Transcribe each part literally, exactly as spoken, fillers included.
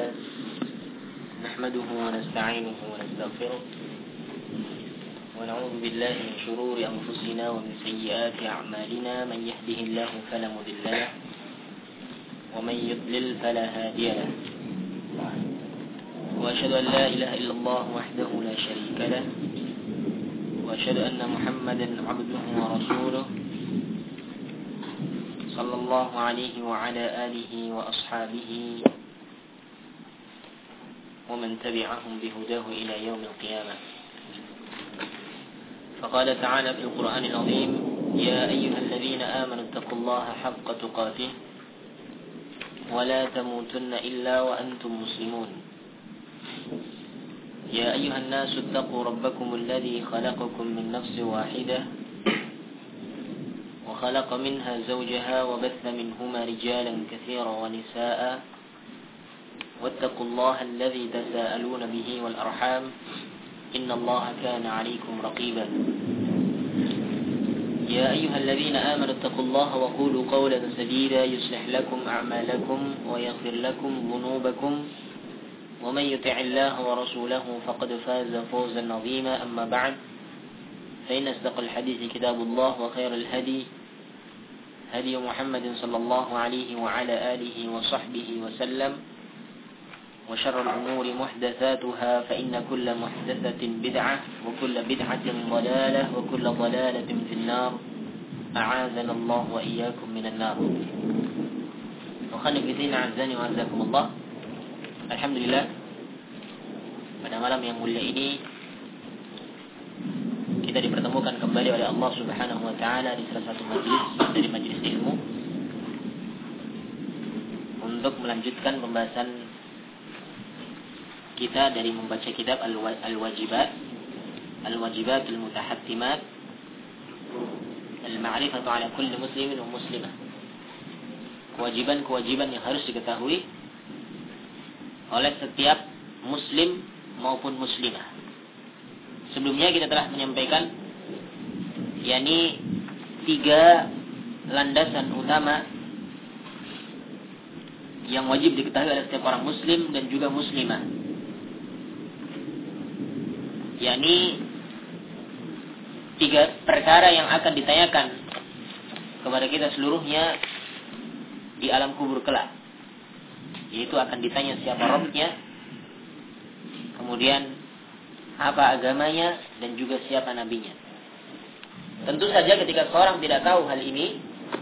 لله نحمده ونستعينه ونستغفره ونعوذ بالله من شرور أنفسنا ومن سيئات أعمالنا من يهده الله فلا مضل له ومن يضلل فلا هادي له وأشهد أن لا إله إلا الله وحده لا شريك له وأشهد أن محمدا عبده ورسوله صلى الله عليه وعلى آله وأصحابه ومن تبعهم بهداه إلى يوم القيامة. فقال تعالى في القرآن العظيم: يا أيها الذين آمنوا اتقوا الله حق تقاته ولا تموتن إلا وأنتم مسلمون. يا أيها الناس اتقوا ربكم الذي خلقكم من نفس واحدة وخلق منها زوجها وبث منهما رجالا كثيرا ونساء واتقوا الله الذي تساءلون به والأرحام إن الله كان عليكم رقيبا. يا أيها الذين آمنوا اتقوا الله وقولوا قولا سديدا يصلح لكم أعمالكم ويغفر لكم ذنوبكم ومن يطع الله ورسوله فقد فاز فوزا عظيما. أما بعد فإن أصدق الحديث كتاب الله وخير الهدي هدي محمد صلى الله عليه وعلى آله وصحبه وسلم وشر الأمور محدثاتها فإن كل محدثة بدعة وكل بدعة ضلالة وكل ضلالة في النار أعاذنا الله وإياكم من النار. Wakhanifitin a'azzani wa a'azzakumullah. Alhamdulillah, pada malam yang mulia ini kita dipertemukan kembali oleh Allah Subhanahu wa taala di salah satu majlis dari majlis ilmu untuk melanjutkan pembahasan kita dari membaca kitab Al-Wajibat Al-Wajibat Al-Mutahattimat Al-Ma'rifatu ala kulli muslimin wa muslimah, kewajiban-kewajiban yang harus diketahui oleh setiap muslim maupun muslimah. Sebelumnya kita telah menyampaikan yakni tiga landasan utama yang wajib diketahui oleh setiap orang muslim dan juga muslimah, yakni tiga perkara yang akan ditanyakan kepada kita seluruhnya di alam kubur kelak, yaitu akan ditanya siapa Rabbnya, kemudian apa agamanya, dan juga siapa nabinya. Tentu saja ketika seorang tidak tahu hal ini,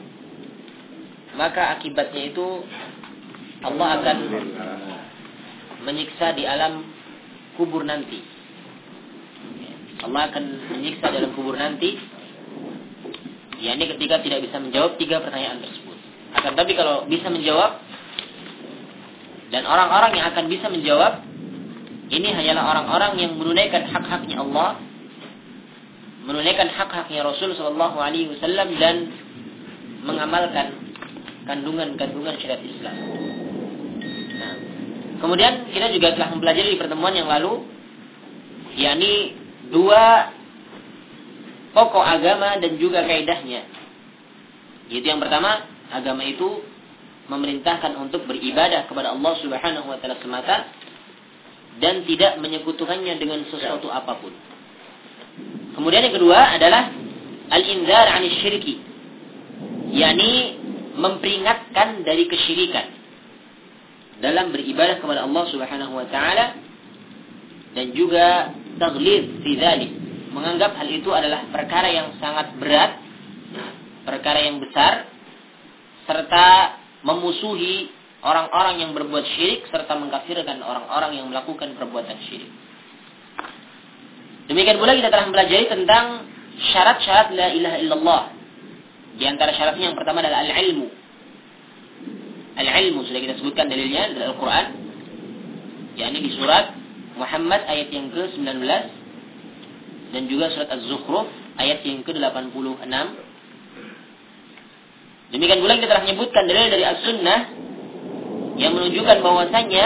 maka akibatnya itu Allah akan menyiksa di alam kubur nanti. Allah akan menyiksa dalam kubur nanti, yakni ketika tidak bisa menjawab tiga pertanyaan tersebut. Akan tapi kalau bisa menjawab, dan orang-orang yang akan bisa menjawab ini hanyalah orang-orang yang menunaikan hak-haknya Allah, menunaikan hak-haknya Rasul sallallahu alaihi wasallam, dan mengamalkan kandungan-kandungan syariat Islam. Nah, kemudian kita juga telah mempelajari di pertemuan yang lalu, yakni dua pokok agama dan juga kaidahnya. Yaitu yang pertama, agama itu memerintahkan untuk beribadah kepada Allah Subhanahu wa taala semata dan tidak menyekutukannya dengan sesuatu apapun. Kemudian yang kedua adalah al-inzar 'anil syirki, yakni memperingatkan dari kesyirikan dalam beribadah kepada Allah Subhanahu wa taala, dan juga taghlid fi dzalik, menganggap hal itu adalah perkara yang sangat berat, perkara yang besar, serta memusuhi orang-orang yang berbuat syirik, serta mengkafirkan orang-orang yang melakukan perbuatan syirik. Demikian pula kita telah mempelajari tentang syarat-syarat la ilaha illallah. Di antara syaratnya yang pertama adalah al-ilmu. Al-ilmu sudah kita sebutkan dalilnya dari Al-Quran, yakni di surat Muhammad ayat yang ke sembilan belas dan juga surat Az-Zukhruf ayat yang ke delapan puluh enam. Demikian pula kita telah menyebutkan dalil dari As-Sunnah yang menunjukkan bahwasannya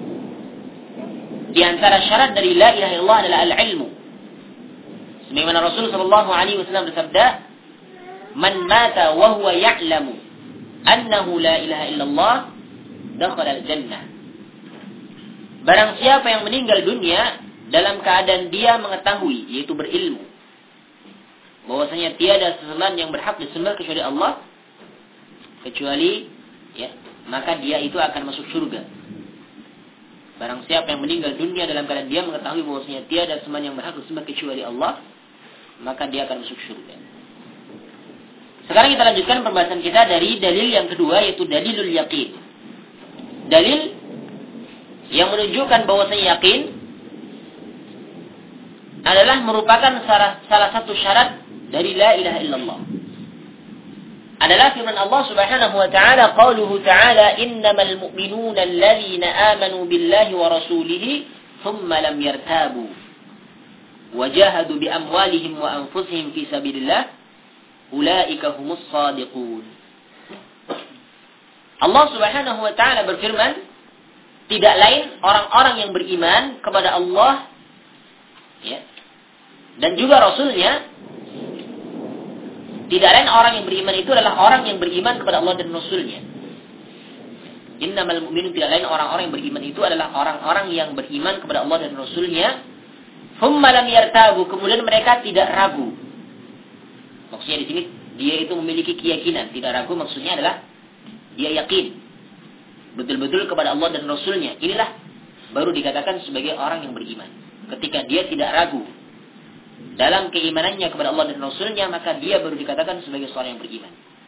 di antara syarat dari la ilaha illallah adalah al-ilmu. Sebagaimana Rasul sallallahu alaihi wasallam bersabda, "Man mata wa huwa ya'lamu annahu la ilaha illallah dakhala al-jannah." barang siapa yang meninggal dunia dalam keadaan dia mengetahui, yaitu berilmu, bahwasanya tiada sesembahan yang berhak disembah kecuali Allah, kecuali ya, maka dia itu akan masuk surga. Barang siapa yang meninggal dunia dalam keadaan dia mengetahui bahwasanya tiada sesembahan yang berhak disembah kecuali Allah, maka dia akan masuk surga. Sekarang kita lanjutkan pembahasan kita dari dalil yang kedua, yaitu dalilul yaqin. Dalil yang menunjukkan bahwasanya yakin adalah merupakan salah, salah satu syarat dari la ilaha illallah. Adalah firman Allah Subhanahu wa ta'ala, qauluhu ta'ala, innamal mu'minuna alladhina amanu billahi wa rasulihi thumma lam yartabu wa jahadu bi amwalihim wa anfusihim fi sabilillah ulaika humus shadiqun. Allah Subhanahu wa ta'ala berfirman, tidak lain orang-orang yang beriman kepada Allah ya, dan juga Rasulnya. Tidak lain orang yang beriman itu adalah orang yang beriman kepada Allah dan Rasulnya. Innamal mu'minun, tidak lain orang-orang yang beriman itu adalah orang-orang yang beriman kepada Allah dan Rasulnya. Thumma lam yartabu, kemudian mereka tidak ragu. Maksudnya di sini dia itu memiliki keyakinan, tidak ragu maksudnya adalah dia yakin betul-betul kepada Allah dan Rasulnya. Inilah baru dikatakan sebagai orang yang beriman. Ketika dia tidak ragu dalam keimanannya kepada Allah dan Rasulnya, maka dia baru dikatakan sebagai seorang yang beriman.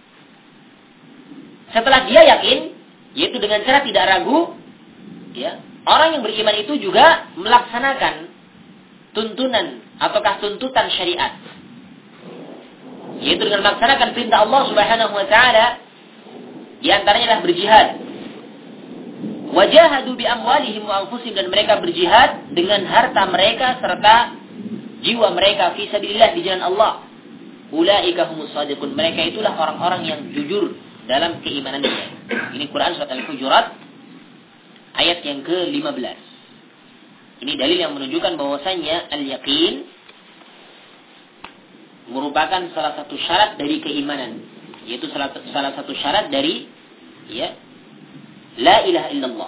Setelah dia yakin, yaitu dengan cara tidak ragu, ya, orang yang beriman itu juga melaksanakan tuntunan ataukah tuntutan syariat, yaitu dengan melaksanakan perintah Allah Subhanahu wa ta'ala, di antaranya adalah berjihad. Wajahadu bi amwalihim wa anfusihim, dan mereka berjihad dengan harta mereka serta jiwa mereka fi sabilillah, di jalan Allah. Ulaika humus shadiqun, mereka itulah orang-orang yang jujur dalam keimanannya. Ini Quran surat Al-Hujurat ayat yang ke lima belas. Ini dalil yang menunjukkan bahwasanya al-yaqin merupakan salah satu syarat dari keimanan, yaitu salah, salah satu syarat dari ya la ilaha illallah.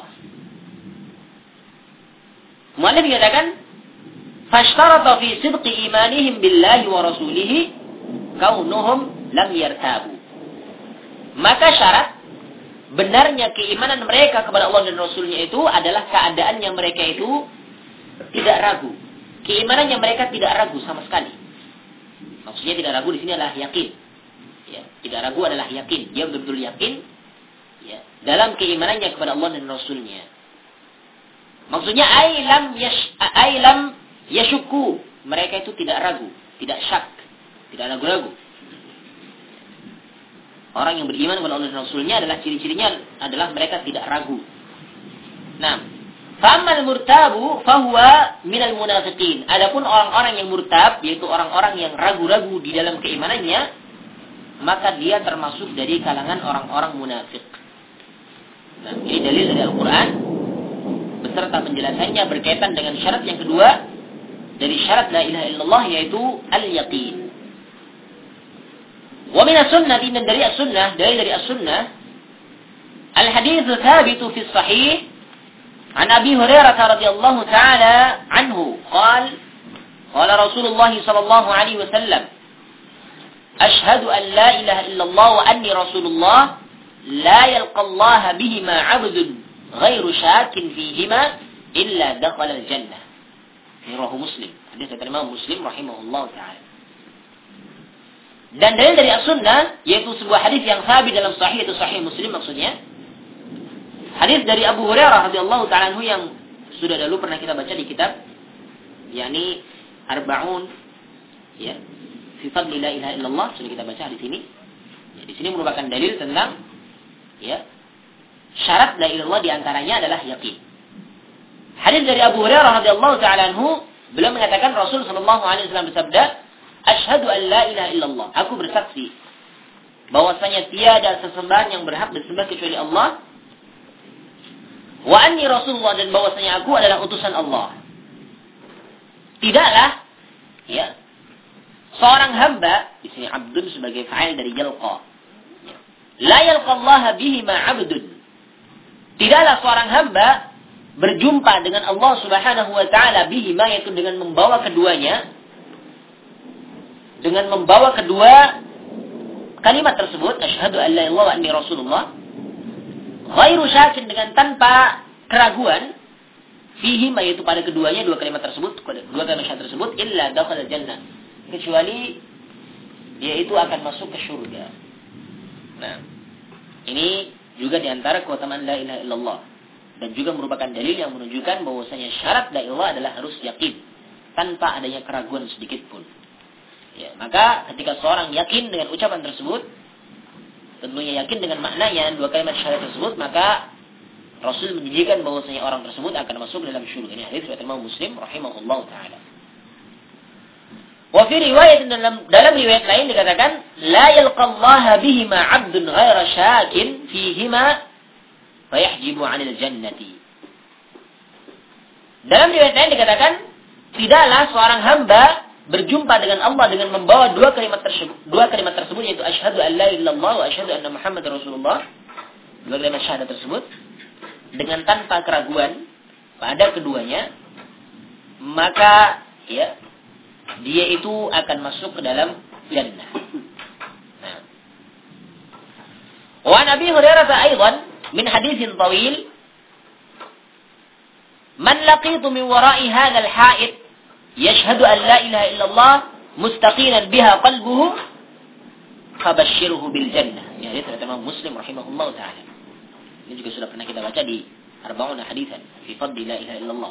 Mu'allif mengatakan fashtarata fi sidqi imanihim billahi wa rasulihi kaunuhum lam yartabu. Maka syarat benarnya keimanan mereka kepada Allah dan Rasulnya itu adalah keadaannya mereka itu tidak ragu. Keimanannya mereka tidak ragu sama sekali. Maksudnya tidak ragu di sini adalah yakin. Ya, tidak ragu adalah yakin. Dia betul-betul yakin ya, dalam keimanannya kepada Allah dan Rasulnya. Maksudnya ailam yash ailam yashukku, mereka itu tidak ragu, tidak syak, tidak ragu-ragu. Orang yang beriman kepada Allah dan Rasulnya adalah ciri-cirinya adalah mereka tidak ragu. Nah, famal murtabu fahuwa minal munafiqin. Adapun orang-orang yang murtab, yaitu orang-orang yang ragu-ragu di dalam keimanannya, maka dia termasuk dari kalangan orang-orang munafik. Nah, ini dalil dari Al-Quran beserta penjelasannya berkaitan dengan syarat yang kedua dari syarat la ilaha illallah, yaitu al-yaqin. Wa min as-sunnah, dan dari as-sunnah, dari dari as-sunnah, al-hadits thabit fi sahih an Abi Hurairah radhiyallahu ta'ala anhu qala qala Rasulullah sallallahu alaihi wasallam ashhadu an la ilaha illallah wa anni rasulullah la yalqa Allah bihima 'abdun ghairu syakin fihima illa dakhala al-jannah. Rawahu Muslim. Hadis dari Imam Muslim rahimahullah ta'ala. Dan dalil dari as-sunnah, yaitu sebuah hadis yang sabit dalam sahih, itu sahih Muslim maksudnya. Hadis dari Abu Hurairah radhiyallahu ta'ala anhu yang sudah dulu pernah kita baca di kitab yakni Arba'un ya fi fadli la ilaha illallah, sudah kita baca di sini. Ya, di sini merupakan dalil tentang ya syarat la ilaha illallah, di antaranya adalah yakin. Hadis dari Abu Hurairah radhiyallahu ta'ala anhu, beliau mengatakan Rasul sallallahu alaihi wasallam bersabda, "Asyhadu an la ilaha illallah." Aku bersaksi bahwasanya tiada sesembahan yang berhak disembah kecuali Allah. Wa anni Rasulullah, dan bahwasanya aku adalah utusan Allah. Tidaklah ya seorang hamba, di sini abdun sebagai fa'il dari yalqa. La yalqa Allah bihi ma 'abdun. Tidaklah seorang hamba berjumpa dengan Allah Subhanahu wa taala bihima, yaitu dengan membawa keduanya, dengan membawa kedua kalimat tersebut, asyhadu an la ilaha illallah wa anni rasulullah, ghairu syakin, dengan tanpa keraguan, fihima, yaitu pada keduanya dua kalimat tersebut, dua kalimat syahadat tersebut, illa dakhala jannah, kecuali dia itu akan masuk ke surga. Nah, ini juga diantara keutamaan la ilaha illallah, dan juga merupakan dalil yang menunjukkan bahwasanya syarat la ilaha adalah harus yakin tanpa adanya keraguan sedikit pun. Ya, maka ketika seorang yakin dengan ucapan tersebut, tentunya yakin dengan maknanya dua kalimat syahadat tersebut, maka Rasul menjanjikan bahwasanya orang tersebut akan masuk dalam surga. Ini hadis riwayat Imam Muslim rahimahullah taala. Wa fi riwayat, dalam dalam riwayat lain dikatakan la yalqallaha bihima 'abdun ghaira syakin fihima fayahjibu 'anil jannati. Dalam riwayat lain dikatakan tidaklah seorang hamba berjumpa dengan Allah dengan membawa dua kalimat tersebut, dua kalimat tersebut yaitu asyhadu an la ilaha illallah wa asyhadu anna muhammadar rasulullah, dua kalimat syahadat tersebut, dengan tanpa keraguan pada keduanya, maka ya dia itu akan masuk ke dalam jannah. Nah. Wa Nabi Hurairah aidan min haditsin tawil, man laqitu min wara'i hadzal ha'id yashhadu an la ilaha illallah mustaqinan biha qalbuhu fabashshirhu bil jannah. Ya, hadits riwayat Imam Muslim rahimahullahu taala. Ini juga sudah pernah kita baca di Arba'un Haditsan fi fadli la ilaha illallah.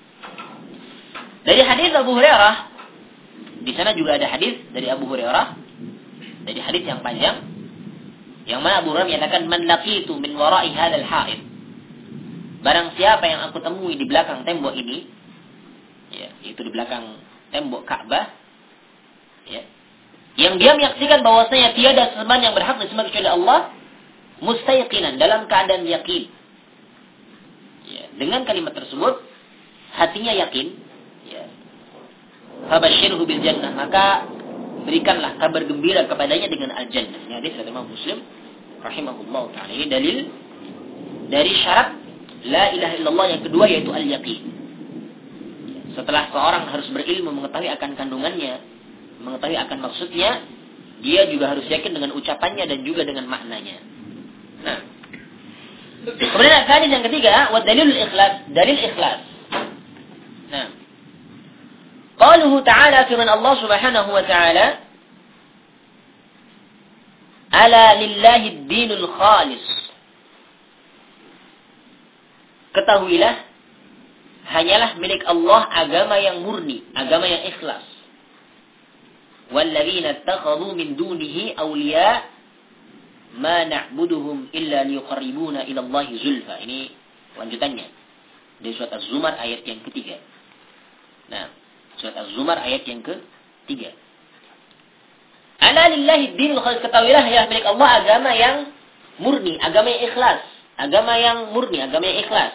Dari hadis Abu Hurairah, di sana juga ada hadis dari Abu Hurairah, dari hadis yang panjang, yang mana Abu Hurairah menyatakan man laqitu min wara'i hadzal ha'id, barang siapa yang aku temui di belakang tembok ini, ya, itu di belakang tembok Ka'bah, ya, yang dia menyaksikan bahwasanya tiada sembahan yang berhak disembah kecuali Allah, mustayqinan, dalam keadaan yakin, ya, dengan kalimat tersebut hatinya yakin, ya, fabashshirhu bil jannah, maka berikanlah kabar gembira kepadanya dengan al-jannah. Ini hadis dari Imam Muslim rahimahullah taala. Ini dalil dari syarat la ilaha illallah yang kedua, yaitu al-yaqin. Setelah seorang harus berilmu, mengetahui akan kandungannya, mengetahui akan maksudnya, dia juga harus yakin dengan ucapannya dan juga dengan maknanya. Nah, kemudian hadis yang ketiga, wa dalilul ikhlas, dalil ikhlas. Nah, qaluhu ta'ala, firman Allah Subhanahu wa ta'ala, ala lillahi ad-dinul khalis. Ketahuilah, hanyalah milik Allah agama yang murni, agama yang ikhlas. Walladzina ittakhadhu min dunihi awliya ma na'buduhum illa liyuqarribuna ila Allahi zulfa. Ini lanjutannya dari surat Az-Zumar ayat yang ketiga. Nah, surat Az-Zumar ayat yang ketiga. Ala lillahi ad-dinul khalis, ketahuilah ya milik Allah agama yang murni, agama yang ikhlas, agama yang murni, agama yang ikhlas.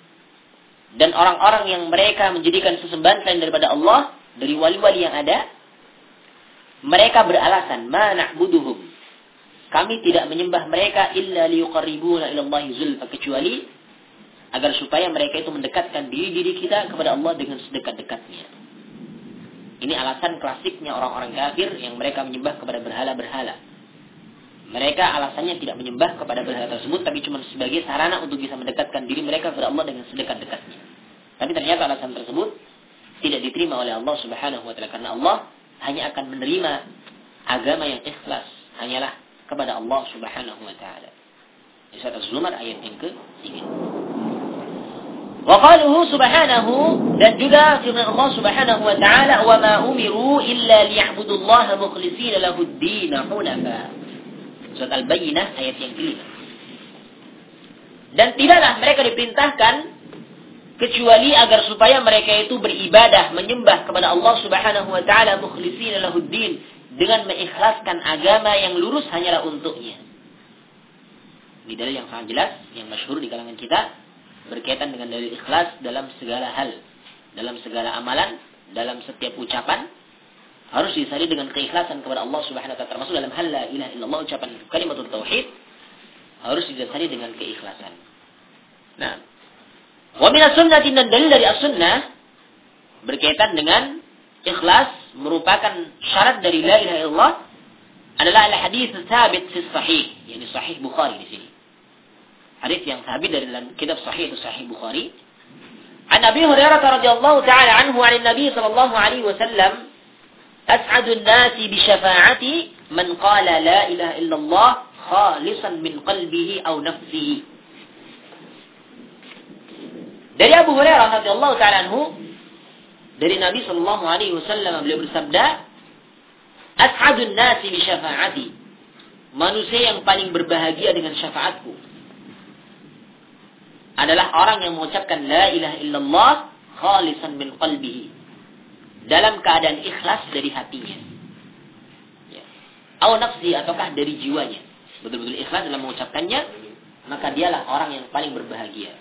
Dan orang-orang yang mereka menjadikan sesembahan selain daripada Allah, dari wali-wali yang ada, mereka beralasan, ma na'buduhum, kami tidak menyembah mereka illa liyuqarribuna ila Allahi zulfa, kecuali agar supaya mereka itu mendekatkan diri-diri kita kepada Allah dengan sedekat-dekatnya. Ini alasan klasiknya orang-orang kafir yang mereka menyembah kepada berhala-berhala. Mereka alasannya tidak menyembah kepada berhala tersebut, tapi cuma sebagai sarana untuk bisa mendekatkan diri mereka kepada Allah dengan sedekat-dekatnya. Tapi ternyata alasan tersebut tidak diterima oleh Allah Subhanahu wa taala, karena Allah hanya akan menerima agama yang ikhlas hanyalah kepada Allah Subhanahu wa taala. Di surat Az-Zumar ayat yang ketiga. Wa qaluhu subhanahu, dan juga firman Allah Subhanahu wa taala, wa ma umiru illa liya'budullaha mukhlishina lahud-din hunafa. Surat Al-Bayyinah ayat yang kelima. Dan tidaklah mereka diperintahkan kecuali agar supaya mereka itu beribadah, menyembah kepada Allah Subhanahu wa taala mukhlishina lahud-din, dengan mengikhlaskan agama yang lurus hanyalah untuknya. Ini dalil yang sangat jelas, yang masyhur di kalangan kita, berkaitan dengan dalil ikhlas dalam segala hal, dalam segala amalan, dalam setiap ucapan, harus disari dengan keikhlasan kepada Allah Subhanahu wa taala. Termasuk dalam hal la ilaha illallah, ucapan kalimatul tauhid, harus didasari dengan keikhlasan. Nah, Wa min as-sunnah, dan dalil dari as-sunnah berkaitan dengan ikhlas merupakan syarat dari la ilaha illallah adalah al-hadits tsabit fi sahih, yakni sahih Bukhari di sini. Hadis yang sabit dari dalam kitab sahih itu sahih Bukhari. An Abi Hurairah radhiyallahu taala anhu 'an Nabi sallallahu alaihi wasallam, as'adun nasi bi syafa'ati man qala la ilaha illallah khalisan min qalbihi aw nafsihi. Dari Abu Hurairah radhiyallahu taala anhu, dari Nabi sallallahu alaihi wasallam, beliau bersabda, as'adun nasi bi syafa'ati, manusia yang paling berbahagia dengan syafaatku adalah orang yang mengucapkan la ilaha illallah khalisan min qalbihi, dalam keadaan ikhlas dari hatinya, ya. Atau nafsi, ataukah dari jiwanya, betul-betul ikhlas dalam mengucapkannya, maka dialah orang yang paling berbahagia.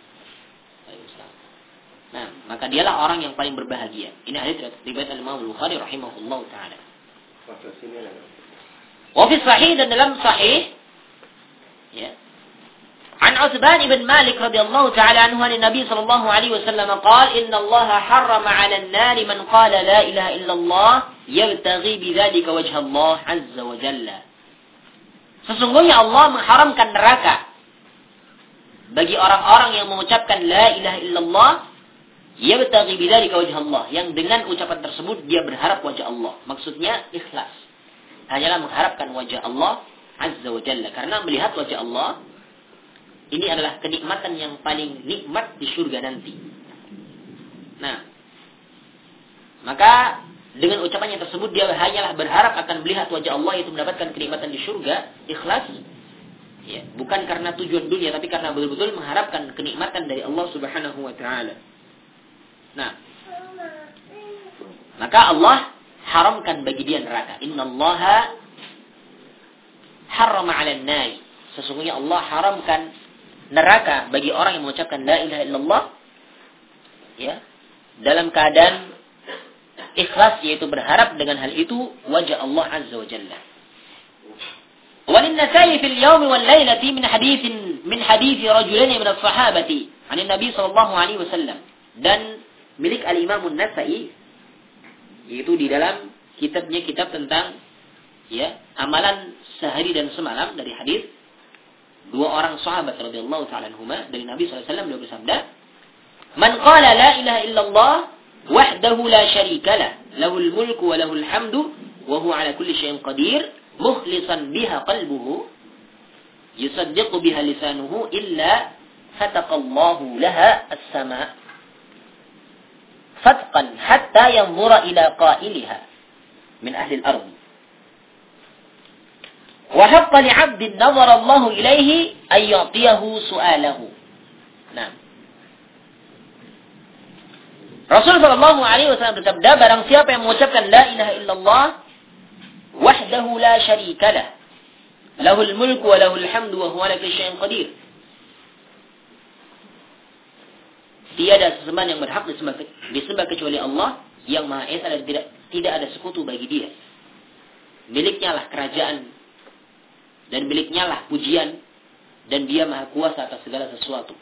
Nah, maka dialah orang yang paling berbahagia. Ini hadis riwayat Imam Bukhari rahimahullahu taala. Wa fi sahih, dan dalam sahih, ya, An Utsman ibn Malik radhiyallahu ta'ala anhu, an Nabi sallallahu alaihi wasallam qala, inna Allah harrama 'ala an-nar man qala la ilaha illallah yabtaghi bidzalika wajha Allah azza wa jalla. Sesungguhnya Allah mengharamkan neraka bagi orang-orang yang mengucapkan la ilaha illallah yabtaghi bidzalika wajha Allah, yang dengan ucapan tersebut dia berharap wajah Allah. Maksudnya ikhlas, hanyalah mengharapkan wajah Allah azza wa jalla, karena melihat wajah Allah ini adalah kenikmatan yang paling nikmat di surga nanti. Nah, maka dengan ucapannya tersebut dia hanyalah berharap akan melihat wajah Allah, yaitu mendapatkan kenikmatan di surga, ikhlas, ya, bukan karena tujuan dunia, tapi karena betul-betul mengharapkan kenikmatan dari Allah Subhanahu wa taala. Nah, maka Allah haramkan bagi dia neraka. Innallaha harrama 'alan nar. Sesungguhnya Allah haramkan neraka bagi orang yang mengucapkan la ilaha illallah, ya, dalam keadaan ikhlas, yaitu berharap dengan hal itu wajah Allah azza wa jalla. Walin Nasa'i fil yawmi wal lailati min haditsin min hadithi rajulaini min as-sahabati 'an Nabi sallallahu alaihi wasallam, dan milik al-Imam An-Nasa'i, yaitu di dalam kitabnya, kitab tentang, ya, amalan sehari dan semalam, dari hadis dua orang sahabat radhiyallahu ta'ala anhuma, dari Nabi sallallahu alaihi wasallam, beliau bersabda, man qala la ilaha illallah wahdahu la syarika lah, lahul mulku wa lahul hamdu wa huwa ala kulli syai'in qadir, mukhlishan biha qalbuhu yusaddiqu biha lisanuhu illa fataqallahu laha as-sama' fatqan hatta yanzura ila qailiha min ahli al-ardh. Wa haqqa li'abdin nazara Allahu ilaihi ay yu'tiyahu su'alahu. Nah, Rasul sallallahu alaihi wasallam bersabda, barang siapa yang mengucapkan la ilaha illallah wahdahu la syarika lah, lahul mulku wa lahul hamdu wa huwa ala kulli syai'in qadir, tiada sesembahan yang berhak disembah, disembah kecuali Allah yang Maha Esa, dan tidak tidak ada sekutu bagi Dia. Miliknya lah kerajaan, dan miliknya lah pujian, dan Dia Maha Kuasa atas segala sesuatu.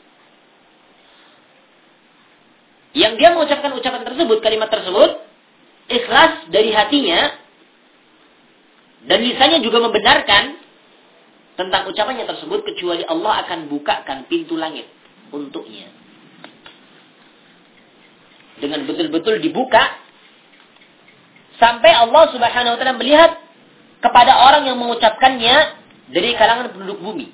Yang dia mengucapkan ucapan tersebut, kalimat tersebut, ikhlas dari hatinya, dan lisannya juga membenarkan tentang ucapannya tersebut, kecuali Allah akan bukakan pintu langit untuknya. Dengan betul-betul dibuka, sampai Allah Subhanahu wa ta'ala melihat kepada orang yang mengucapkannya dari kalangan penduduk bumi.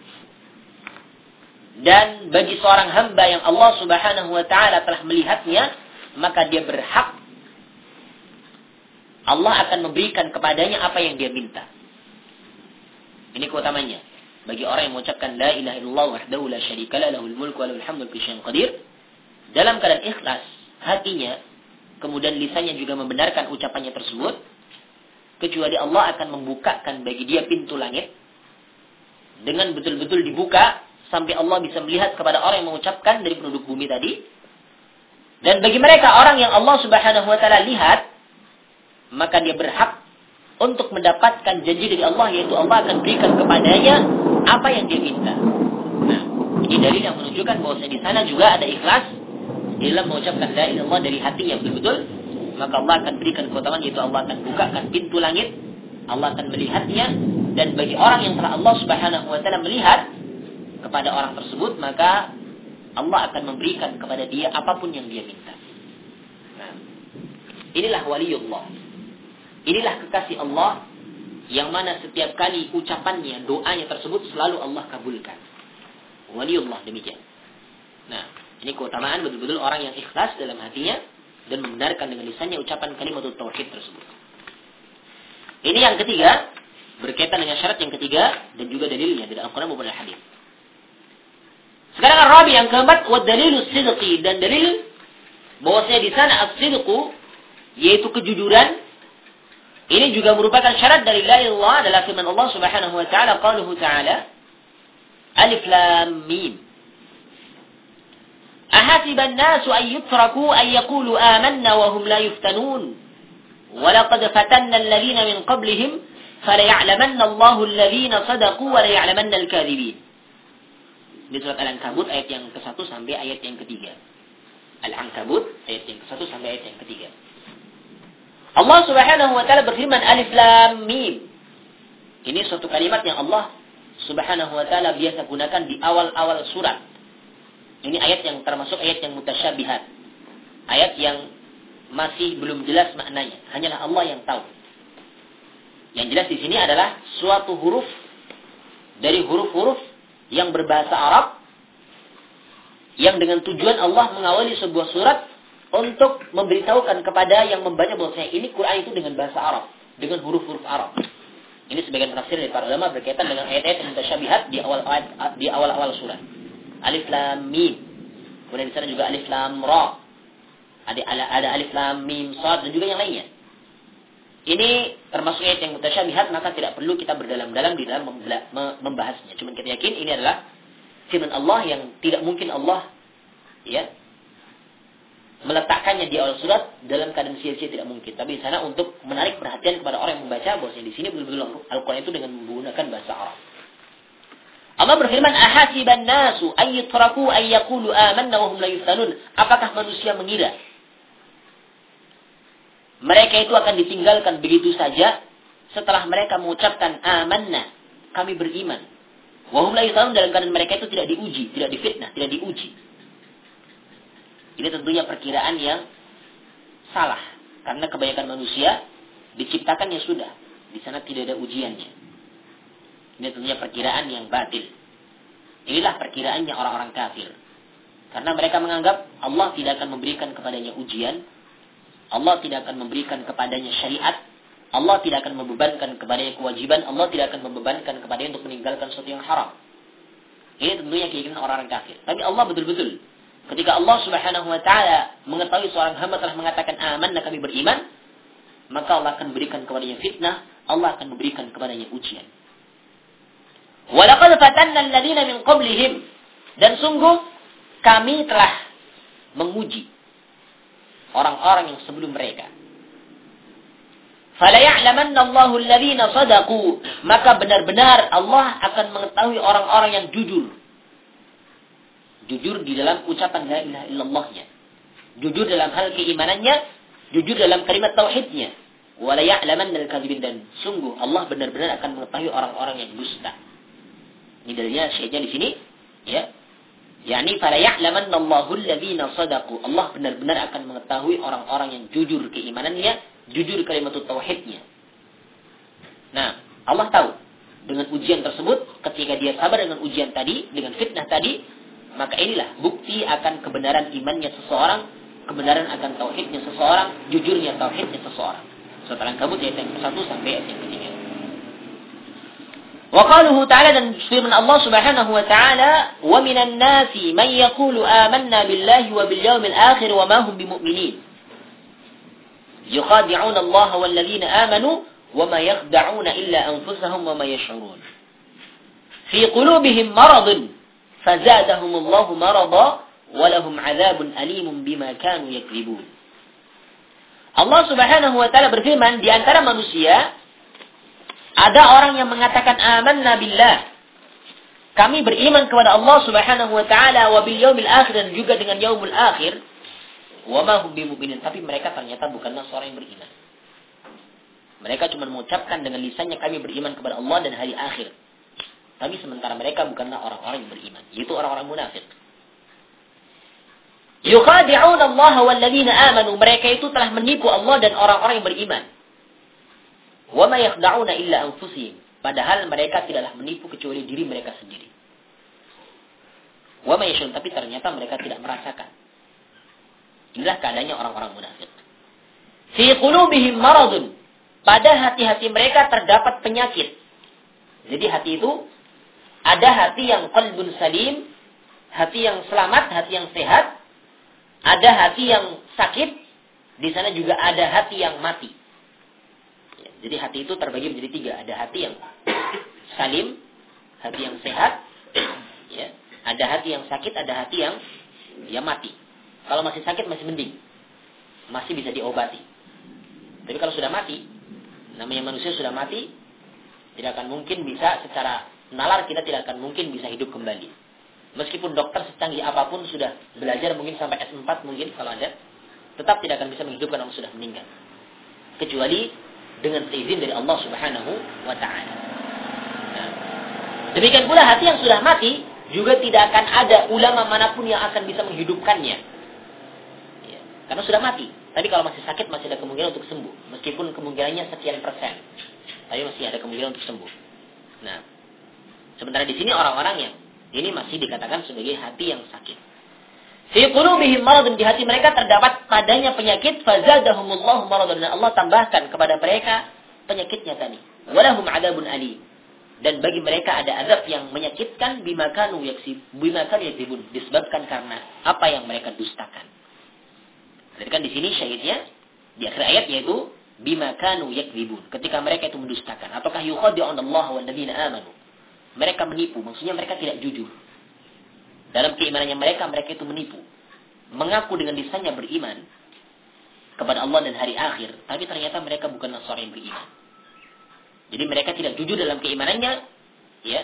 Dan bagi seorang hamba yang Allah Subhanahu wa ta'ala telah melihatnya, maka dia berhak, Allah akan memberikan kepadanya apa yang dia minta. Ini keutamanya bagi orang yang mengucapkan la ilaha illallah wahdahu la syarika lah, lahul mulku wa lahul hamdu wa kulli syai'in qadir, dalam keadaan ikhlas hatinya, kemudian lisannya juga membenarkan ucapannya tersebut, kecuali Allah akan membukakan bagi dia pintu langit, dengan betul-betul dibuka sampai Allah bisa melihat kepada orang yang mengucapkan dari penduduk bumi tadi. Dan bagi mereka orang yang Allah Subhanahu wa ta'ala lihat, maka dia berhak untuk mendapatkan janji dari Allah, yaitu Allah akan berikan kepadanya apa yang dia minta. Nah, Ini dalil yang menunjukkan bahwa di sana juga ada ikhlas di dalam mengucapkan la ilaha illallah dari hati yang betul-betul. Maka Allah akan berikan keutamaan, yaitu Allah akan bukakan pintu langit, Allah akan melihatnya, dan bagi orang yang telah Allah Subhanahu wa taala melihat kepada orang tersebut, maka Allah akan memberikan kepada dia apapun yang dia minta. Nah, inilah waliullah. Inilah kekasih Allah yang mana setiap kali ucapannya, doanya tersebut selalu Allah kabulkan. Waliullah demikian. Nah, ini keutamaan betul-betul orang yang ikhlas dalam hatinya dan membenarkan dengan lisannya ucapan kalimat tauhid tersebut. Ini yang ketiga, berkaitan dengan syarat yang ketiga dan juga dalilnya dari Al-Quran maupun Al-Hadis. Sekarang Ar-Rabi yang keempat, wa dalilus sidqi, dan dalil bahwasanya di sana as-sidqu yaitu kejujuran. Ini juga merupakan syarat dari la ilaha illallah adalah firman Allah Subhanahu wa taala, qauluhu ta'ala Alif Lam Mim. Ahasiban nasu an yutraku an yaqulu amanna wa hum la yuftanun. Wa laqad fatanna alladhina min qablihim falaya'lamanna Allahu alladhina sadaqu wa laya'lamanna al-kadhibin. Di surat Al-Ankabut ayat yang ke satu sampai ayat yang ketiga. Al-Ankabut ayat yang ke satu sampai ayat yang ketiga. Allah Subhanahu wa taala berfirman Alif Lam Mim. Ini suatu kalimat yang Allah Subhanahu wa taala biasa gunakan di awal-awal surat. Ini ayat yang termasuk ayat yang mutasyabihat. Ayat yang masih belum jelas maknanya. Hanyalah Allah yang tahu. Yang jelas di sini adalah suatu huruf dari huruf-huruf yang berbahasa Arab, yang dengan tujuan Allah mengawali sebuah surat untuk memberitahukan kepada yang membaca bahwasanya ini Quran itu dengan bahasa Arab, dengan huruf-huruf Arab. Ini sebagian penafsir dari para ulama berkaitan dengan ayat-ayat yang mutasyabihat di awal ayat, di awal-awal surat. Alif Lam Mim. Kemudian di sana juga Alif Lam Ra. Ada ada Alif Lam Mim Shad dan juga yang lainnya. Ini termasuk ayat yang mutasyabihat, maka tidak perlu kita berdalam-dalam di dalam membahasnya. Cuma kita yakin ini adalah firman Allah yang tidak mungkin Allah ya meletakkannya di awal surat dalam keadaan sia-sia, tidak mungkin. Tapi di sana untuk menarik perhatian kepada orang yang membaca bahwasanya di sini betul-betul Al-Qur'an itu dengan menggunakan bahasa Arab. Allah berfirman, ahasiban nasu an yutraku an yaqulu amanna wa hum la yuftanun. Apakah manusia mengira mereka itu akan ditinggalkan begitu saja setelah mereka mengucapkan amanna, kami beriman. Wa hum la yuftanun, dalam keadaan mereka itu tidak diuji, tidak difitnah, tidak diuji. Ini tentunya perkiraan yang salah, karena kebanyakan manusia diciptakannya sudah, di sana tidak ada ujiannya. Ini tentunya perkiraan yang batil. Inilah perkiraannya orang-orang kafir. Karena mereka menganggap Allah tidak akan memberikan kepadanya ujian, Allah tidak akan memberikan kepadanya syariat, Allah tidak akan membebankan kepadanya kewajiban, Allah tidak akan membebankan kepadanya untuk meninggalkan sesuatu yang haram. Ini tentunya keyakinan orang-orang kafir. Tapi Allah betul-betul, ketika Allah Subhanahu wa taala mengetahui seorang hamba telah mengatakan amanna, kami beriman, maka Allah akan berikan kepadanya fitnah, Allah akan memberikan kepadanya ujian. Wa laqad fatanna alladziina min qablihim, dan sungguh kami telah menguji orang-orang yang sebelum mereka. Fala ya'lamanna Allahu alladziina shadaqu, maka benar-benar Allah akan mengetahui orang-orang yang jujur. Jujur di dalam ucapan la ilaha illallahnya, jujur dalam hal keimanannya, jujur dalam kalimat tauhidnya. Wa la ya'lamanna al-kadzibin, dan sungguh Allah benar-benar akan mengetahui orang-orang yang dusta. Ini dalilnya syaitnya di sini, ya. Yani fala ya'lamanna Allahu alladziina shadaqu, Allah benar-benar akan mengetahui orang-orang yang jujur keimanannya, jujur kalimat tauhidnya. Nah, Allah tahu dengan ujian tersebut, ketika dia sabar dengan ujian tadi, dengan fitnah tadi, maka inilah bukti akan kebenaran imannya seseorang, kebenaran akan tauhidnya seseorang, jujurnya tauhidnya seseorang. Surat Al-Ankabut ayat yang ke satu sampai ayat yang ketiga. Wa qaluhu ta'ala, dan firman Allah Subhanahu wa ta'ala, wa minan nasi man yaqulu amanna billahi wa bil yawmil akhir wa ma hum bimu'minin. Yukhadi'una Allah wal ladzina amanu wa ma yakhda'una illa anfusahum wa ma yash'urun. Fi qulubihim maradun fazadahum Allah marada wa lahum 'adzabun alimun bima kanu yakdzibun. Allah Subhanahu wa ta'ala berfirman, di antara manusia ada orang yang mengatakan amanna billah, kami beriman kepada Allah Subhanahu wa taala wa bil yaumil akhir, dan juga dengan yaumul akhir. Wa ma hum bimu'minin, tapi mereka ternyata bukanlah seorang yang beriman. Mereka cuma mengucapkan dengan lisannya kami beriman kepada Allah dan hari akhir. Tapi sementara mereka bukanlah orang-orang yang beriman, yaitu orang-orang munafik. Yukhadi'una Allah wal ladzina amanu, mereka itu telah menipu Allah dan orang-orang yang beriman. Wa ma yakhda'una illa anfusihim, padahal mereka tidaklah menipu kecuali diri mereka sendiri. Wa ma yashun, tapi ternyata mereka tidak merasakan. Inilah keadaannya orang-orang munafik. Fi qulubihim maradun, pada hati-hati mereka terdapat penyakit. Jadi hati itu ada hati yang qalbun salim, hati yang selamat, hati yang sehat. Ada hati yang sakit, di sana juga ada hati yang mati. Ya, jadi hati itu terbagi menjadi tiga. Ada hati yang salim, hati yang sehat, ya. Ada hati yang sakit, ada hati yang ya mati. Kalau masih sakit masih mending, masih bisa diobati. Tapi kalau sudah mati, namanya manusia sudah mati, tidak akan mungkin bisa secara nalar, kita tidak akan mungkin bisa hidup kembali. Meskipun dokter secanggih apapun sudah belajar mungkin sampai S empat mungkin kalau ada, tetap tidak akan bisa menghidupkan orang sudah meninggal. Kecuali dengan seizin dari Allah Subhanahu wa taala. Nah, demikian pula hati yang sudah mati juga tidak akan ada ulama manapun yang akan bisa menghidupkannya. Ya, karena sudah mati. Tapi kalau masih sakit masih ada kemungkinan untuk sembuh. Meskipun kemungkinannya sekian persen, tapi masih ada kemungkinan untuk sembuh. Nah, sementara di sini orang-orang yang ini masih dikatakan sebagai hati yang sakit. Fi qulubihim maradun, di hati mereka terdapat padanya penyakit, fazadahumullahu maradan, dan Allah tambahkan kepada mereka penyakitnya tadi. Walahum adzabun alim, dan bagi mereka ada azab yang menyakitkan, bima kanu yaksib, bima kanu yaksibun, disebabkan karena apa yang mereka dustakan. Jadi kan di sini syahidnya di akhir ayat yaitu bima kanu yakdzibun, ketika mereka itu mendustakan. Apakah yukhadi'un Allah wal ladzina amanu? Mereka menipu, maksudnya mereka tidak jujur. Dalam keimanannya mereka, mereka itu menipu. Mengaku dengan lisannya beriman kepada Allah dan hari akhir, tapi ternyata mereka bukanlah seorang yang beriman. Jadi mereka tidak jujur dalam keimanannya, ya.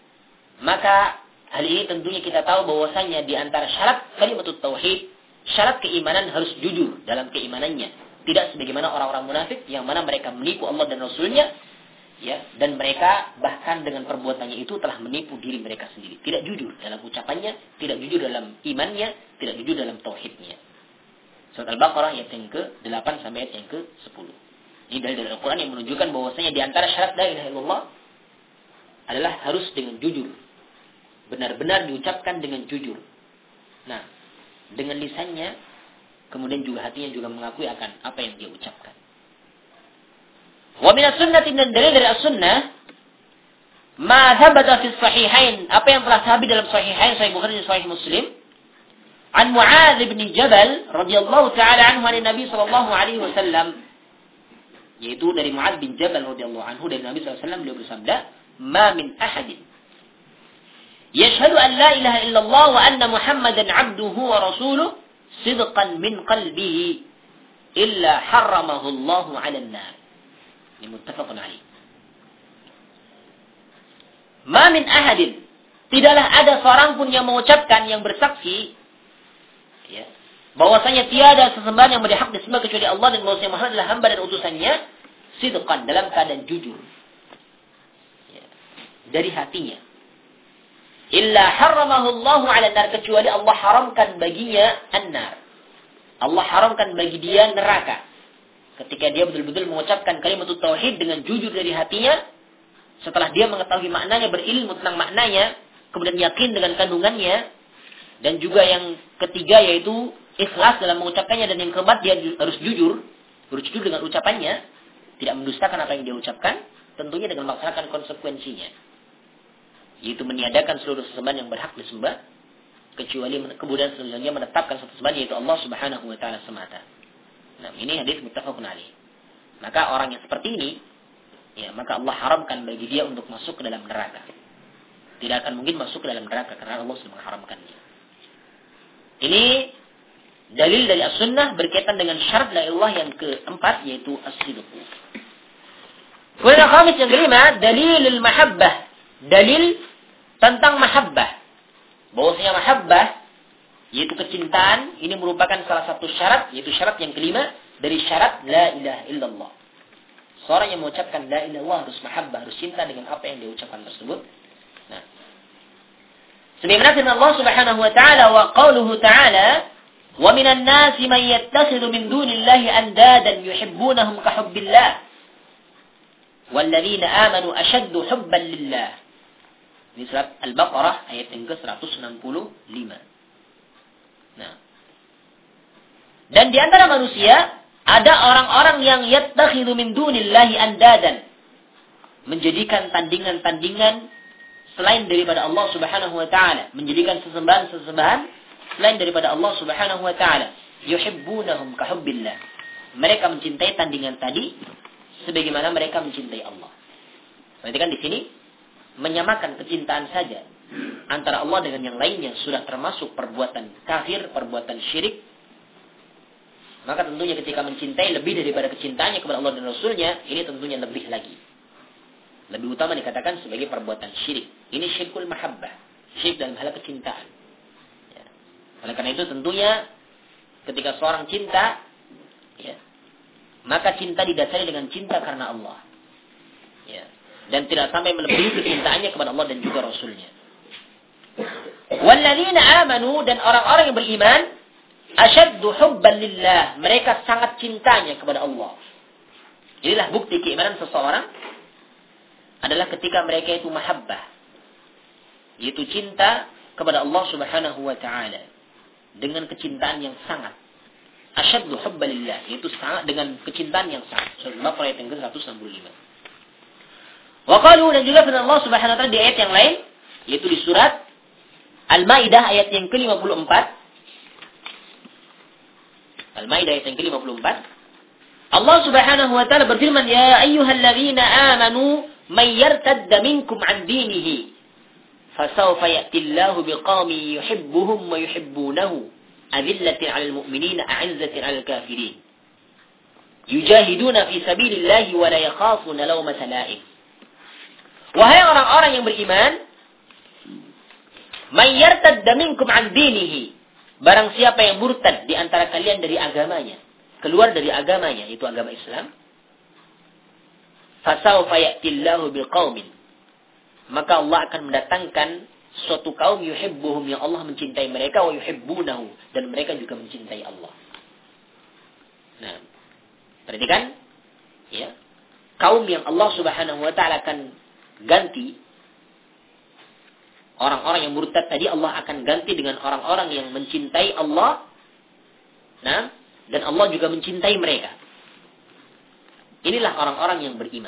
Maka hal ini tentunya kita tahu bahwasanya di antara syarat kalimatut tauhid, syarat keimanan harus jujur dalam keimanannya. Tidak sebagaimana orang-orang munafik yang mana mereka menipu Allah dan Rasulnya, ya, dan mereka bahkan dengan perbuatannya itu telah menipu diri mereka sendiri. Tidak jujur dalam ucapannya, tidak jujur dalam imannya, tidak jujur dalam tauhidnya. Surat Al-Baqarah ayat yang ke delapan sampai ayat yang ke sepuluh. Ini dari Al-Quran yang menunjukkan bahwasanya di antara syarat la ilaha illallah adalah harus dengan jujur. Benar-benar diucapkan dengan jujur. Nah, dengan lisannya, kemudian juga hatinya juga mengakui akan apa yang dia ucapkan. Wa min as-sunnati, dan dalil dari as-sunnah ma thabata fi sahihain, apa yang telah sabit dalam sahihain, sahih Bukhari dan sahih Muslim, an Mu'adz bin Jabal radhiyallahu taala anhu an Nabi sallallahu alaihi wasallam, yaitu dari Mu'adz bin Jabal radhiyallahu anhu dari Nabi sallallahu alaihi wasallam, beliau bersabda, ma min ahadin yashhadu an la ilaha illallah wa anna Muhammadan 'abduhu wa rasuluhu sidqan min qalbihi illa harramahu Allah 'ala an-nar. Ini muttafaqun alaih. Ma min ahadin, tidaklah ada seorang pun yang mengucapkan, yang bersaksi, ya, bahwasanya tiada sesembahan yang berhak disembah kecuali Allah dan bahwasanya Muhammad adalah hamba dan utusannya, sidqan, dalam keadaan jujur, ya, dari hatinya. Illa harramahu Allahu 'ala an-nar, kecuali Allah haramkan baginya an-nar. Allah haramkan bagi dia neraka. Ketika dia betul-betul mengucapkan kalimat tauhid dengan jujur dari hatinya, setelah dia mengetahui maknanya, berilmu tentang maknanya, kemudian yakin dengan kandungannya, dan juga yang ketiga yaitu ikhlas dalam mengucapkannya, dan yang keempat dia harus jujur, harus jujur dengan ucapannya, tidak mendustakan apa yang dia ucapkan, tentunya dengan melaksanakan konsekuensinya, yaitu meniadakan seluruh sesembahan yang berhak disembah, kecuali kemudian selanjutnya menetapkan satu sembahan yaitu Allah Subhanahu wa taala semata. Nah, ini hadis muttafaqun alaih. Maka orang yang seperti ini, ya, maka Allah haramkan bagi dia untuk masuk ke dalam neraka. Tidak akan mungkin masuk ke dalam neraka karena Allah sudah mengharamkannya. Ini dalil dari as-sunnah berkaitan dengan syarat la ilallah yang keempat, yaitu as-sidq. Kemudian khamis, yang kelima, dalilul mahabbah, dalil tentang mahabbah. Bahwasanya mahabbah, yaitu kecintaan, ini merupakan salah satu syarat, yaitu syarat yang kelima dari syarat la ilaha illallah. Seorang yang mengucapkan la ilaha illallah harus mahabbah, harus cinta dengan apa yang dia ucapkan tersebut. Nah, sebagaimana firman Allah Subhanahu wa taala wa qauluhu ta'ala wa minan nasi man yattakhidhu min dunillahi andadan yuhibbunahum ka hubbillah walladzina amanu ashaddu hubban lillah. Ini surat Al-Baqarah ayat yang ke seratus enam puluh lima. Nah, dan di antara manusia ada orang-orang yang yattakhidhu min dunillahi andadan, menjadikan tandingan-tandingan selain daripada Allah Subhanahu wa taala, menjadikan sesembahan-sesembahan selain daripada Allah Subhanahu wa taala. Yuhibbunahum ka hubbillah. Mereka mencintai tandingan tadi sebagaimana mereka mencintai Allah. Berarti kan di sini menyamakan kecintaan saja antara Allah dengan yang lainnya sudah termasuk perbuatan kafir, perbuatan syirik. Maka tentunya ketika mencintai lebih daripada kecintaannya kepada Allah dan Rasulnya, ini tentunya lebih lagi. Lebih utama dikatakan sebagai perbuatan syirik. Ini syirkul mahabbah. Syirik dalam hal kecintaan. Ya. Oleh karena itu tentunya ketika seorang cinta, ya, maka cinta didasari dengan cinta karena Allah. Ya. Dan tidak sampai melebihi kecintaannya kepada Allah dan juga Rasulnya. Walladzina amanu, dan orang-orang yang beriman, asyaddu hubban lillah, mereka sangat cintanya kepada Allah. Inilah bukti keimanan seseorang adalah ketika mereka itu mahabbah, yaitu cinta kepada Allah Subhanahu wa taala dengan kecintaan yang sangat. Asyaddu hubban lillah, yaitu sangat dengan kecintaan yang sangat. Surat Al-Baqarah ayat yang ke seratus enam puluh lima. Wa qalu, dan juga firman Allah Subhanahu wa taala di ayat yang lain, yaitu di surat Al-Maidah ayat yang ke lima puluh empat. Al-Maidah ayat yang ke lima puluh empat. Allah Subhanahu wa taala berfirman, ya ayyuhalladzina amanu may yartadda minkum an dinihi fasawfa ya'ti Allahu biqaumin yuhibbuhum wa yuhibbunahu adillatin 'alal mu'minina a'izzatin 'alal kafirin yujahiduna fi sabilillahi wa la yakhafuna lawmata la'im. Wahai orang-orang yang beriman, may yartadda minkum an dinihi, barang siapa yang murtad di antara kalian dari agamanya, keluar dari agamanya, itu agama Islam, fasawfa ya'tillahu biqaumin, maka Allah akan mendatangkan suatu kaum yuhibbuhum, yang Allah mencintai mereka, wa yuhibbunahu, dan mereka juga mencintai Allah. Nah, perhatikan, ya, kaum yang Allah Subhanahu wa taala akan ganti, orang-orang yang murtad tadi Allah akan ganti dengan orang-orang yang mencintai Allah. Nah, dan Allah juga mencintai mereka. Inilah orang-orang yang beriman.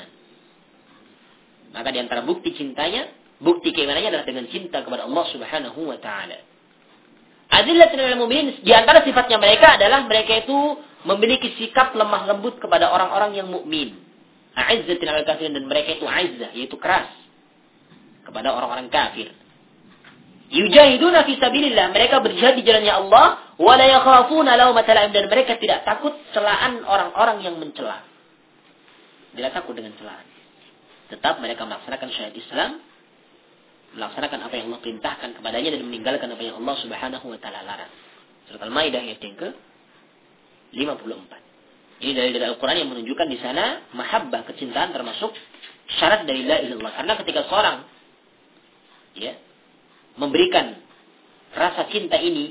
Maka di antara bukti cintanya, bukti keimanannya adalah dengan cinta kepada Allah Subhanahu wa taala. Adillatin 'alal mu'minin, di antara sifatnya mereka adalah mereka itu memiliki sikap lemah lembut kepada orang-orang yang mukmin. A'izzatin 'alal kafirin, dan mereka itu aizzah, yaitu keras kepada orang-orang kafir. Yujahiduna fi sabilillah, mereka berjihad di jalannya Allah, wa la yakhafuna lawmata la'im, dan mereka tidak takut celaan orang-orang yang mencela. Tidak takut dengan celaan. Tetap mereka melaksanakan syariat Islam, melaksanakan apa yang Allah perintahkan kepadanya, dan meninggalkan apa yang Allah Subhanahu wa taala larang. Surat Al-Maidah ayat yang ke lima puluh empat. Ini dari Al-Quran yang menunjukkan di sana mahabbah, kecintaan termasuk syarat dari la ilaha illallah. Karena ketika seorang, ya, memberikan rasa cinta ini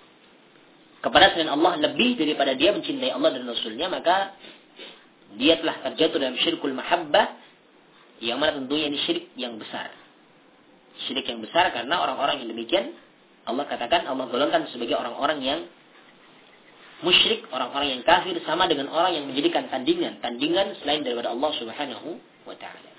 kepada selain Allah lebih daripada dia mencintai Allah dan Rasulnya, maka dia telah terjatuh dalam syirkul mahabbah, yang mana tentunya ini syirik yang besar. Syirik yang besar karena orang-orang yang demikian Allah katakan, Allah golongkan sebagai orang-orang yang musyrik, orang-orang yang kafir, sama dengan orang yang menjadikan tandingan, tandingan selain daripada Allah Subhanahu wa taala.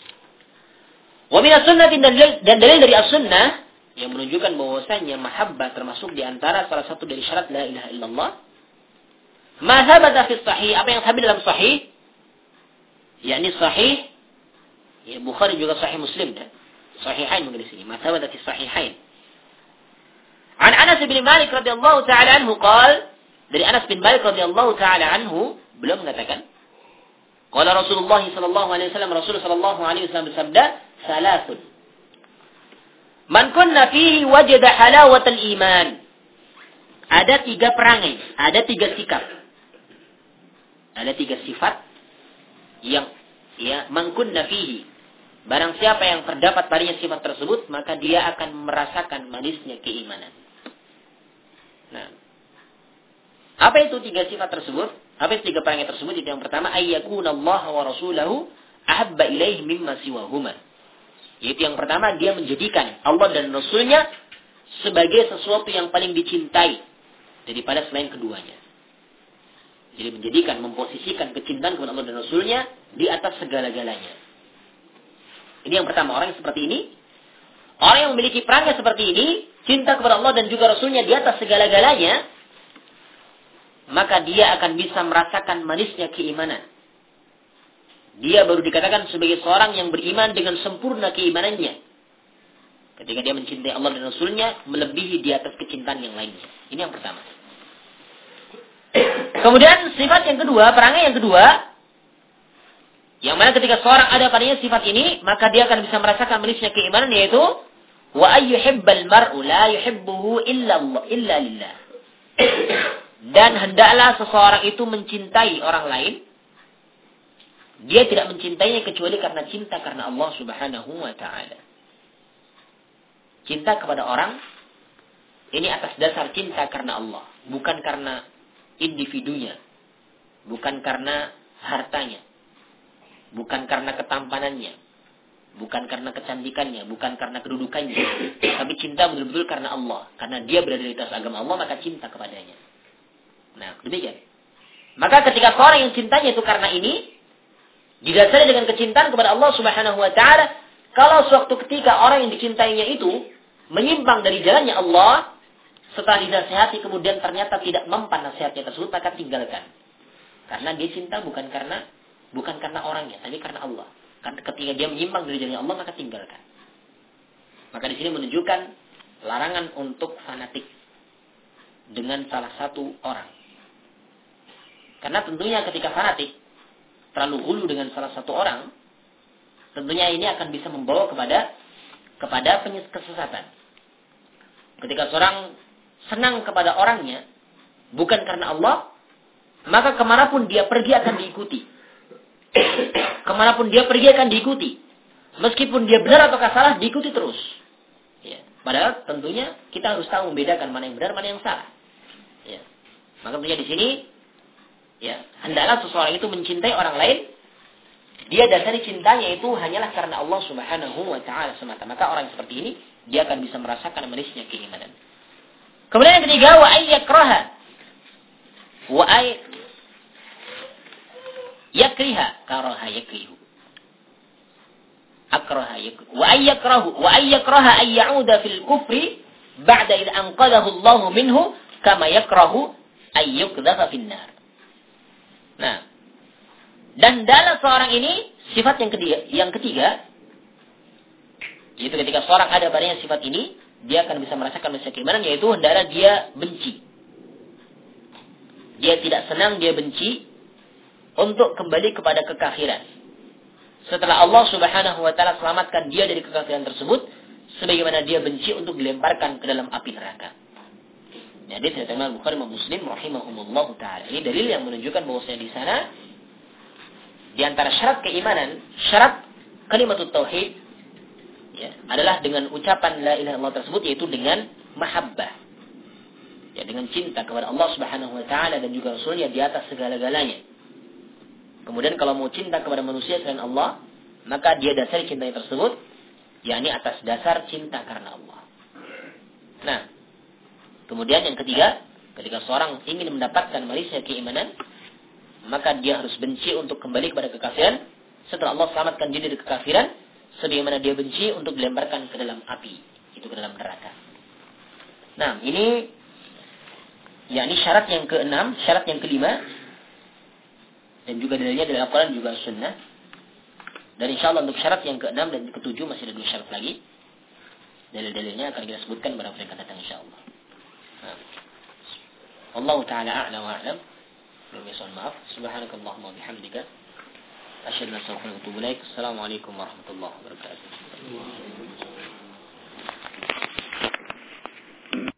Wa min as-sunnah, dan dalil dari as-sunnah yang menunjukkan bahwasanya mahabbah termasuk di antara salah satu dari syarat la ilaha illallah. Ma thabata fi sahih, apa yang sabit dalam sahih, yakni sahih, ya, Bukhari juga sahih Muslim, dan sahihain mungkin di sini. Ma thabata fi sahihain. An Anas bin Malik radhiyallahu taala anhu qala, dari Anas bin Malik radhiyallahu taala anhu, beliau mengatakan, qala Rasulullah sallallahu alaihi wasallam, Rasul sallallahu alaihi wasallam bersabda, salasun, Man kunna fihi wajada halawatal iman. Ada tiga perangai, ada tiga sikap. Ada tiga sifat yang ya man kunna fihi. Barang siapa yang terdapat padanya sifat tersebut, maka dia akan merasakan manisnya keimanan. Nah, apa itu tiga sifat tersebut? Apa itu tiga perangai tersebut? Itu yang pertama, ayyakuna Allah wa rasulahu ahabba ilaihi mimma siwahuma. Yaitu yang pertama, dia menjadikan Allah dan Rasulnya sebagai sesuatu yang paling dicintai daripada selain keduanya. Jadi menjadikan, memposisikan kecintaan kepada Allah dan Rasulnya di atas segala-galanya. Ini yang pertama, orang yang seperti ini. Orang yang memiliki perangai seperti ini, cinta kepada Allah dan juga Rasulnya di atas segala-galanya, maka dia akan bisa merasakan manisnya keimanan. Dia baru dikatakan sebagai seorang yang beriman dengan sempurna keimanannya. Ketika dia mencintai Allah dan Rasulnya, melebihi di atas kecintaan yang lainnya. Ini yang pertama. Kemudian sifat yang kedua, perangai yang kedua, yang mana ketika seorang ada padanya sifat ini, maka dia akan bisa merasakan manisnya keimanan, yaitu wa ayyuhibbal mar'u la yuhibbuhu illa Allah, illa lillah. Dan hendaklah seseorang itu mencintai orang lain. Dia tidak mencintainya kecuali karena cinta karena Allah Subhanahu wa ta'ala. Cinta kepada orang ini atas dasar cinta karena Allah, bukan karena individunya, bukan karena hartanya, bukan karena ketampanannya, bukan karena kecantikannya, bukan karena kedudukannya, tapi cinta betul-betul karena Allah, karena dia berada di atas agama Allah, maka cinta kepadanya. Nah, demikian. Maka ketika seorang yang cintanya itu karena ini, didasari dengan kecintaan kepada Allah Subhanahu wa ta'ala, kalau suatu ketika orang yang dicintainya itu menyimpang dari jalannya Allah, setelah dinasihati kemudian ternyata tidak mempan nasihatnya tersebut, maka tinggalkan. Karena dia cinta bukan karena bukan karena orangnya, tapi karena Allah. Karena ketika dia menyimpang dari jalannya Allah, maka tinggalkan. Maka di sini menunjukkan larangan untuk fanatik dengan salah satu orang. Karena tentunya ketika fanatik terlalu hulu dengan salah satu orang, tentunya ini akan bisa membawa kepada kepada kesesatan. Ketika seorang senang kepada orangnya bukan karena Allah, maka kemanapun dia pergi akan diikuti. Kemanapun dia pergi akan diikuti. Meskipun dia benar atau salah, diikuti terus. Ya. Padahal tentunya kita harus tahu membedakan mana yang benar, mana yang salah. Ya. Maka tentunya di sini, ya, hendaklah seseorang itu mencintai orang lain, dia dasari cintanya itu hanyalah karena Allah Subhanahu wa ta'ala semata. Maka orang seperti ini, dia akan bisa merasakan manisnya keimanan. Kemudian yang ketiga, wa ayyakraha. Wa ay yakriha karaha yakrihu. Akraha yakrihu. Wa ayyakrahu wa ayyakraha ay ya'uda fil kufri ba'da id anqadahu Allah minhu kama yakrahu ay yukdhafa fin nar. Nah, dan dalam seorang ini sifat yang ketiga, yang ketiga, yaitu ketika seorang ada padanya sifat ini, dia akan bisa merasakan manisnya keimanan, yaitu hendaklah dia benci. Dia tidak senang, dia benci untuk kembali kepada kekafiran. Setelah Allah Subhanahu wa ta'ala selamatkan dia dari kekafiran tersebut, sebagaimana dia benci untuk dilemparkan ke dalam api neraka. Jadi dari Imam Bukhari dan Muslim rahimahumullah taala. Ini dalil yang menunjukkan bahwasanya di sana di antara syarat keimanan, syarat kalimatut tauhid, ya, adalah dengan ucapan la ilaha illallah tersebut, yaitu dengan mahabbah. Ya, dengan cinta kepada Allah Subhanahu wa taala dan juga Rasulnya di atas segala-galanya. Kemudian kalau mau cinta kepada manusia selain Allah, maka dia dasari cintanya tersebut yakni atas dasar cinta karena Allah. Nah, kemudian yang ketiga, ketika seorang ingin mendapatkan manisnya keimanan, maka dia harus benci untuk kembali kepada kekafiran setelah Allah selamatkan dia dari kekafiran, sebagaimana dia benci untuk dilemparkan ke dalam api, itu ke dalam neraka. Nah, ini yakni syarat yang keenam, syarat yang kelima, dan juga dalilnya dari Al-Quran juga Sunnah. Dan insya Allah untuk syarat yang keenam dan ketujuh masih ada dua syarat lagi. Dalil-dalilnya akan kita sebutkan pada pertemuan datang insya Allah. Nah. Allah Ta'ala a'la wa a'lam. Belum ya, soal maaf. Subhanakallahumma bihamdika. Asyhadu an la ilaha illa anta astaghfiruka wa atubu ilaik. Assalamualaikum warahmatullahi wabarakatuh.